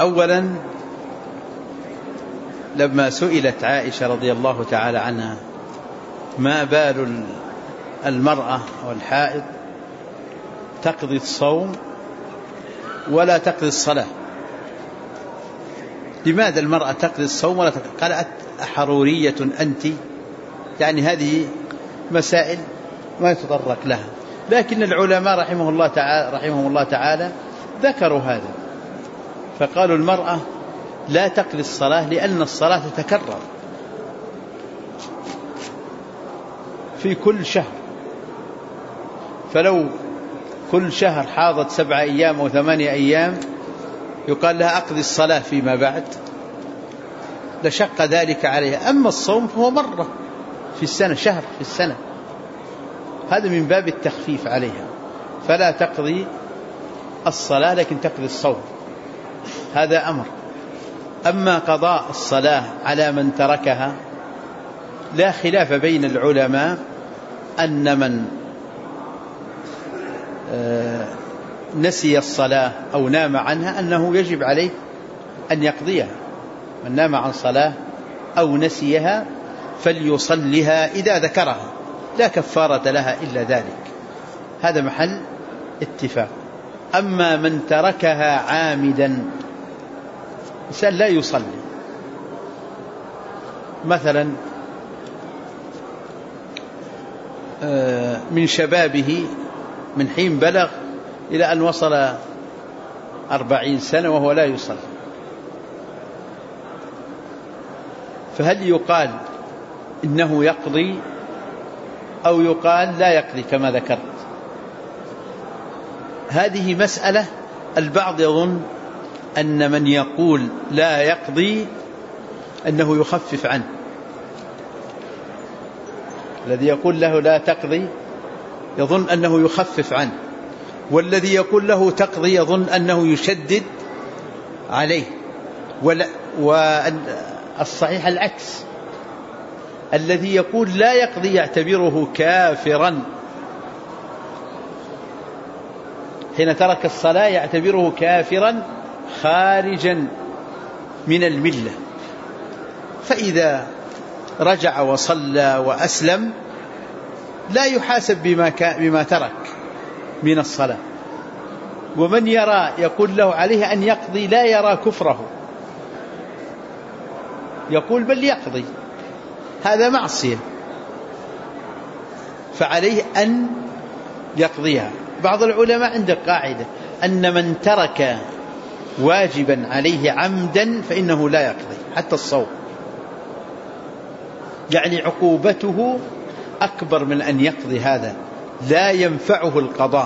أولا لما سئلت عائشة رضي الله تعالى عنها ما بال المرأة والحائض تقضي الصوم ولا تقضي الصلاة، لماذا المرأة تقضي الصوم ولا تقضي؟ قالت أحرورية أنت؟ يعني هذه مسائل ما يتطرق لها، لكن العلماء رحمهم الله تعالى ذكروا هذا، فقالوا المرأة لا تقضي الصلاة لأن الصلاة تتكرر في كل شهر، فلو كل شهر حاضت 7 أيام أو 8 أيام يقال لها أقضي الصلاة فيما بعد، لشق ذلك عليها. أما الصوم فهو مرة في السنة، شهر في السنة، هذا من باب التخفيف عليها، فلا تقضي الصلاة لكن تقضي الصوم، هذا أمر. أما قضاء الصلاة على من تركها لا خلاف بين العلماء أن من نسي الصلاة أو نام عنها أنه يجب عليه أن يقضيها، من نام عن صلاة أو نسيها فليصلها إذا ذكرها، لا كفارة لها إلا ذلك، هذا محل اتفاق. أما من تركها عامدا إنسان لا يصلي، مثلا من شبابه من حين بلغ إلى أن وصل 40 سنة وهو لا يصلي، فهل يقال إنه يقضي أو يقال لا يقضي كما ذكرت؟ هذه مسألة البعض يظن أن من يقول لا يقضي أنه يخفف عنه، الذي يقول له لا تقضي يظن أنه يخفف عنه، والذي يقول له تقضي يظن أنه يشدد عليه، والصحيح العكس، الذي يقول لا يقضي يعتبره كافرا، حين ترك الصلاة يعتبره كافرا خارجا من الملة، فإذا رجع وصلى وأسلم لا يحاسب بما ترك من الصلاة. ومن يرى يقول له عليه أن يقضي لا يرى كفره، يقول بل يقضي، هذا معصية، فعليه أن يقضيها. بعض العلماء عنده قاعدة أن من ترك واجبا عليه عمدا فإنه لا يقضي حتى الصوم، يعني عقوبته أكبر من أن يقضي، هذا لا ينفعه القضاء.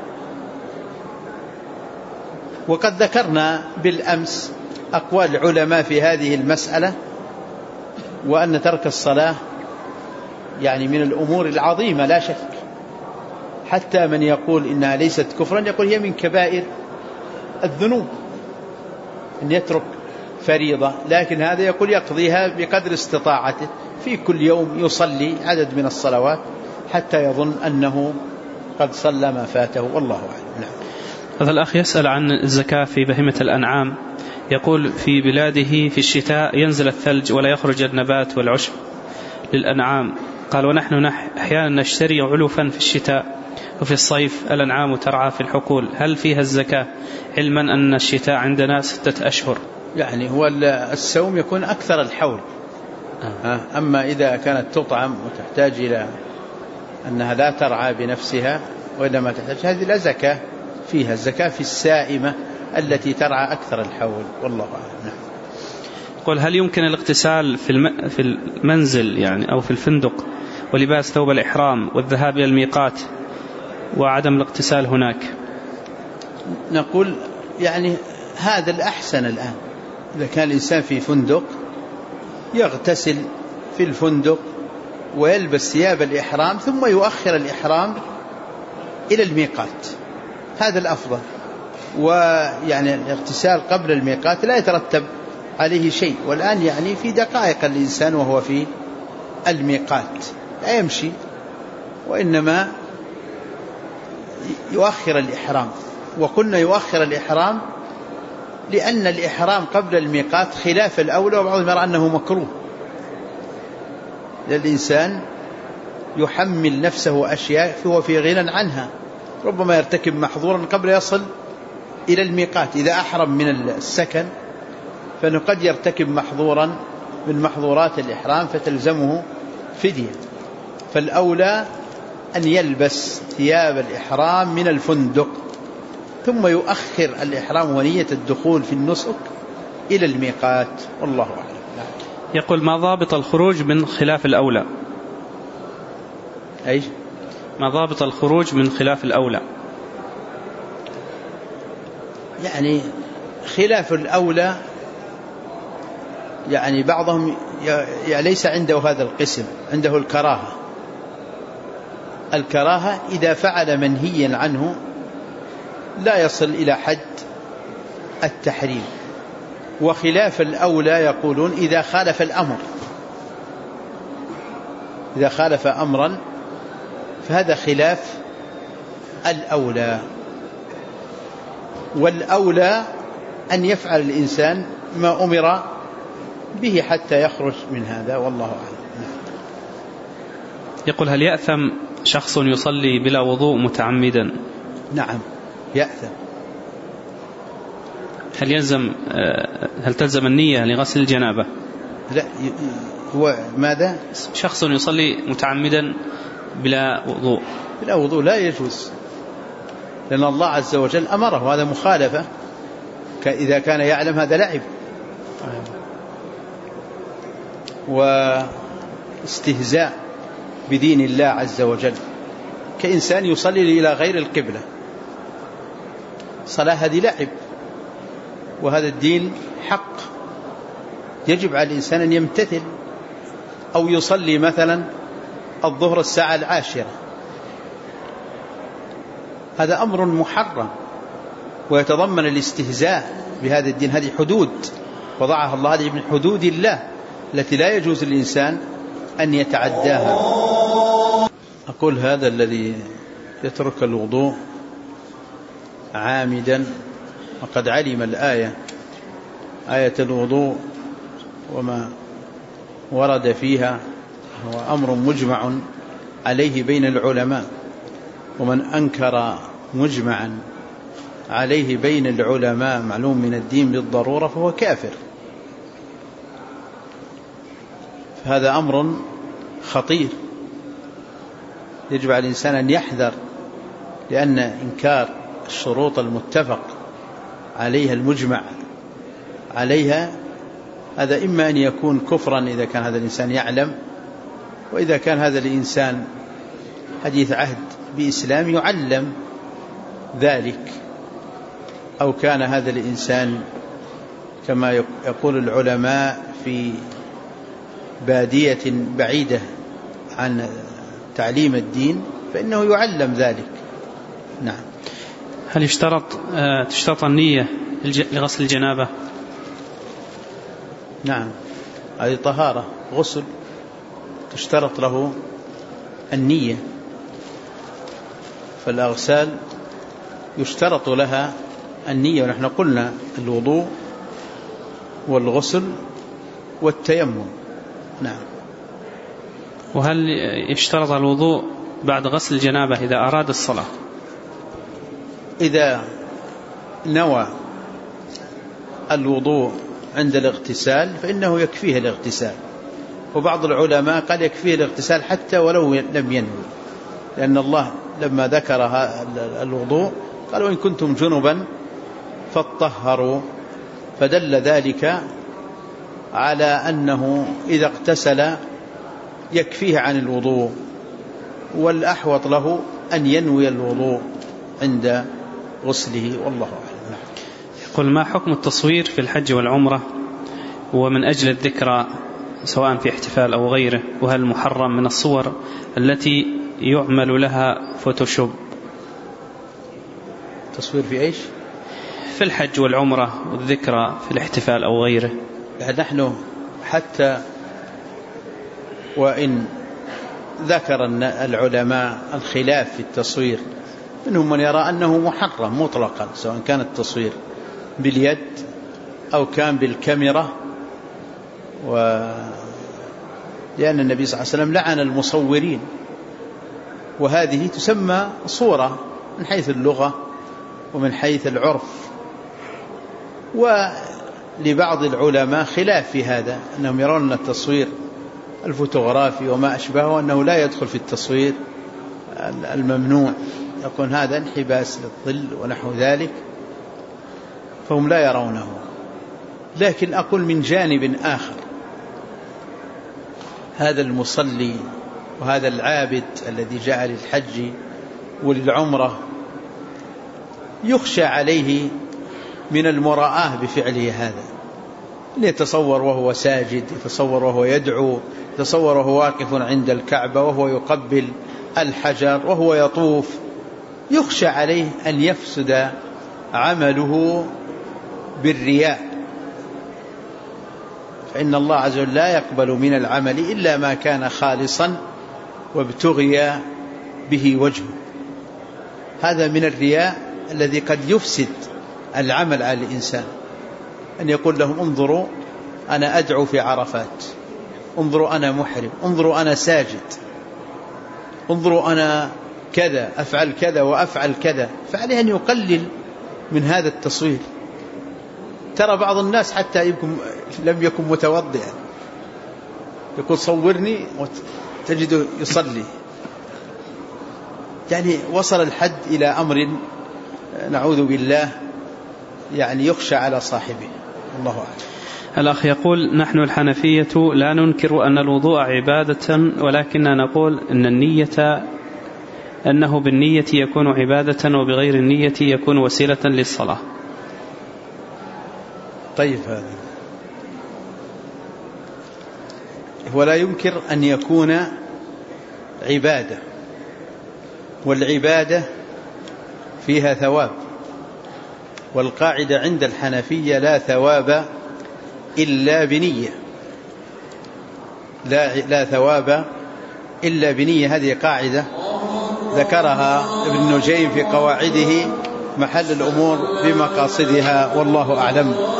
وقد ذكرنا بالأمس أقوال العلماء في هذه المسألة، وأن ترك الصلاة يعني من الأمور العظيمة لا شك، حتى من يقول إنها ليست كفرا يقول هي من كبائر الذنوب أن يترك فريضة، لكن هذا يقول يقضيها بقدر استطاعته، في كل يوم يصلي عدد من الصلوات حتى يظن أنه قد صلى ما فاته، والله أعلم. نعم. هذا الأخ يسأل عن الزكاة في بهيمة الأنعام، يقول في بلاده في الشتاء ينزل الثلج ولا يخرج النبات والعشب للأنعام، قال ونحن أحيانا نشتري علفا في الشتاء وفي الصيف الأنعام ترعى في الحقول، هل فيها الزكاة علما أن الشتاء عندنا 6 أشهر؟ يعني هو السوم يكون أكثر الحول، أما إذا كانت تطعم وتحتاج إلى أنها لا ترعى بنفسها وإنما تحتاج، هذه لا زكاة فيها، الزكاة في السائمة التي ترعى أكثر الحول، والله أعلم. قل هل يمكن الاغتسال في المنزل يعني أو في الفندق ولباس ثوب الإحرام والذهاب إلى الميقات وعدم الاغتسال هناك؟ نقول يعني هذا الأحسن الآن، إذا كان الإنسان في فندق يغتسل في الفندق ويلبس ثياب الإحرام ثم يؤخر الإحرام إلى الميقات، هذا الأفضل. ويعني الاغتسال قبل الميقات لا يترتب عليه شيء، والآن يعني في دقائق الإنسان وهو في الميقات لا يمشي، وإنما يؤخر الإحرام. وقلنا يؤخر الإحرام لأن الإحرام قبل الميقات خلاف الأولى، وبعضهم يرى أنه مكروه للإنسان يحمل نفسه أشياء هو في غنى عنها، ربما يرتكب محظورا قبل يصل إلى الميقات. إذا أحرم من السكن فإنه قد يرتكب محظورا من محظورات الإحرام فتلزمه فدية، فالأولى أن يلبس ثياب الإحرام من الفندق ثم يؤخر الإحرام ونية الدخول في النسك إلى الميقات، والله أعلم. يقول: ما ضابط الخروج من خلاف الأولى؟ أي ما ضابط الخروج من خلاف الأولى؟ يعني خلاف الأولى، يعني بعضهم ليس عنده هذا القسم، عنده الكراهة. الكراهة إذا فعل منهيا عنه لا يصل إلى حد التحريم. وخلاف الأولى يقولون إذا خالف الأمر، إذا خالف أمرا فهذا خلاف الأولى. والأولى أن يفعل الإنسان ما أمر به حتى يخرج من هذا، والله أعلم. يقول: هل يأثم شخص يصلي بلا وضوء متعمدا؟ نعم يأثم. هل تلزم النية لغسل الجنابة؟ لا، هو ماذا؟ شخص يصلي متعمدا بلا وضوء. بلا وضوء لا يجوز، لأن الله عز وجل أمره، هذا مخالفة. إذا كان يعلم هذا لعب واستهزاء بدين الله عز وجل، كإنسان يصلي إلى غير القبلة، صلاة هذه لعب، وهذا الدين حق يجب على الإنسان أن يمتثل. أو يصلي مثلا الظهر الساعة 10، هذا أمر محرم ويتضمن الاستهزاء بهذا الدين. هذه حدود وضعها الله، هذه من حدود الله التي لا يجوز للإنسان أن يتعداها. أقول: هذا الذي يترك الوضوء عامدا وقد علم الآية، آية الوضوء وما ورد فيها، هو أمر مجمع عليه بين العلماء، ومن أنكر مجمعا عليه بين العلماء معلوم من الدين بالضرورة فهو كافر. هذا أمر خطير يجب على الإنسان أن يحذر، لأن إنكار الشروط المتفق عليها المجمع عليها هذا إما أن يكون كفرا إذا كان هذا الإنسان يعلم، وإذا كان هذا الإنسان حديث عهد بإسلام يعلم ذلك، أو كان هذا الإنسان كما يقول العلماء في بادية بعيدة عن تعليم الدين فإنه يعلم ذلك. نعم. هل تشترط النية لغسل الجنابة؟ نعم، هذه طهارة، غسل تشترط له النية، فالأغسال يشترط لها النية. ونحن قلنا الوضوء والغسل والتيمم. نعم. وهل يشترط الوضوء بعد غسل الجنابة إذا أراد الصلاة؟ إذا نوى الوضوء عند الاغتسال فإنه يكفيه الاغتسال، وبعض العلماء قال يكفيه الاغتسال حتى ولو لم ينوي، لأن الله لما ذكر الوضوء قال: وإن كنتم جنبا فاطهروا، فدل ذلك على أنه إذا اغتسل يكفيه عن الوضوء، والأحوط له أن ينوي الوضوء عند غسله، والله أعلم. يقول: ما حكم التصوير في الحج والعمرة ومن أجل الذكرى سواء في احتفال أو غيره؟ وهل محرم من الصور التي يعمل لها فوتوشوب؟ تصوير في إيش؟ في الحج والعمرة والذكرى في الاحتفال أو غيره. نحن حتى وإن ذكر العلماء الخلاف في التصوير، منهم من يرى أنه محرم مطلقا، سواء كان التصوير باليد أو كان بالكاميرا، لأن النبي صلى الله عليه وسلم لعن المصورين، وهذه تسمى صورة من حيث اللغة ومن حيث العرف. ولبعض العلماء خلاف في هذا، أنهم يرون أن التصوير الفوتوغرافي وما أشبهه أنه لا يدخل في التصوير الممنوع، يكون هذا انحباس للظل ونحو ذلك، فهم لا يرونه. لكن أقول من جانب آخر، هذا المصلي وهذا العابد الذي جاء للحج وللعمرة يخشى عليه من المراءة بفعله هذا، يتصور وهو ساجد، يتصور وهو يدعو، يتصور وهو واقف عند الكعبة وهو يقبل الحجر وهو يطوف، يخشى عليه أن يفسد عمله بالرياء، فإن الله عز وجل لا يقبل من العمل إلا ما كان خالصا وابتغي به وجهه. هذا من الرياء الذي قد يفسد العمل على الإنسان، أن يقول لهم انظروا أنا أدعو في عرفات، انظروا أنا محرم، انظروا أنا ساجد، انظروا أنا كذا أفعل كذا وأفعل كذا، فعليه أن يقلل من هذا التصوير. ترى بعض الناس حتى لم يكن متوضئا يقول صورني وتجده يصلي، يعني وصل الحد إلى أمر نعوذ بالله يعني يخشى على صاحبه. الله أعلم. الأخ يقول: نحن الحنفية لا ننكر أن الوضوء عبادة، ولكننا نقول أنه بالنية يكون عبادة وبغير النية يكون وسيلة للصلاة. طيب، هذا ولا ينكر أن يكون عبادة، والعبادة فيها ثواب، والقاعدة عند الحنفية لا ثواب إلا بنية، لا ثواب إلا بنية. هذه قاعدة ذكرها ابن نجيم في قواعده محل الأمور بمقاصدها، والله أعلم.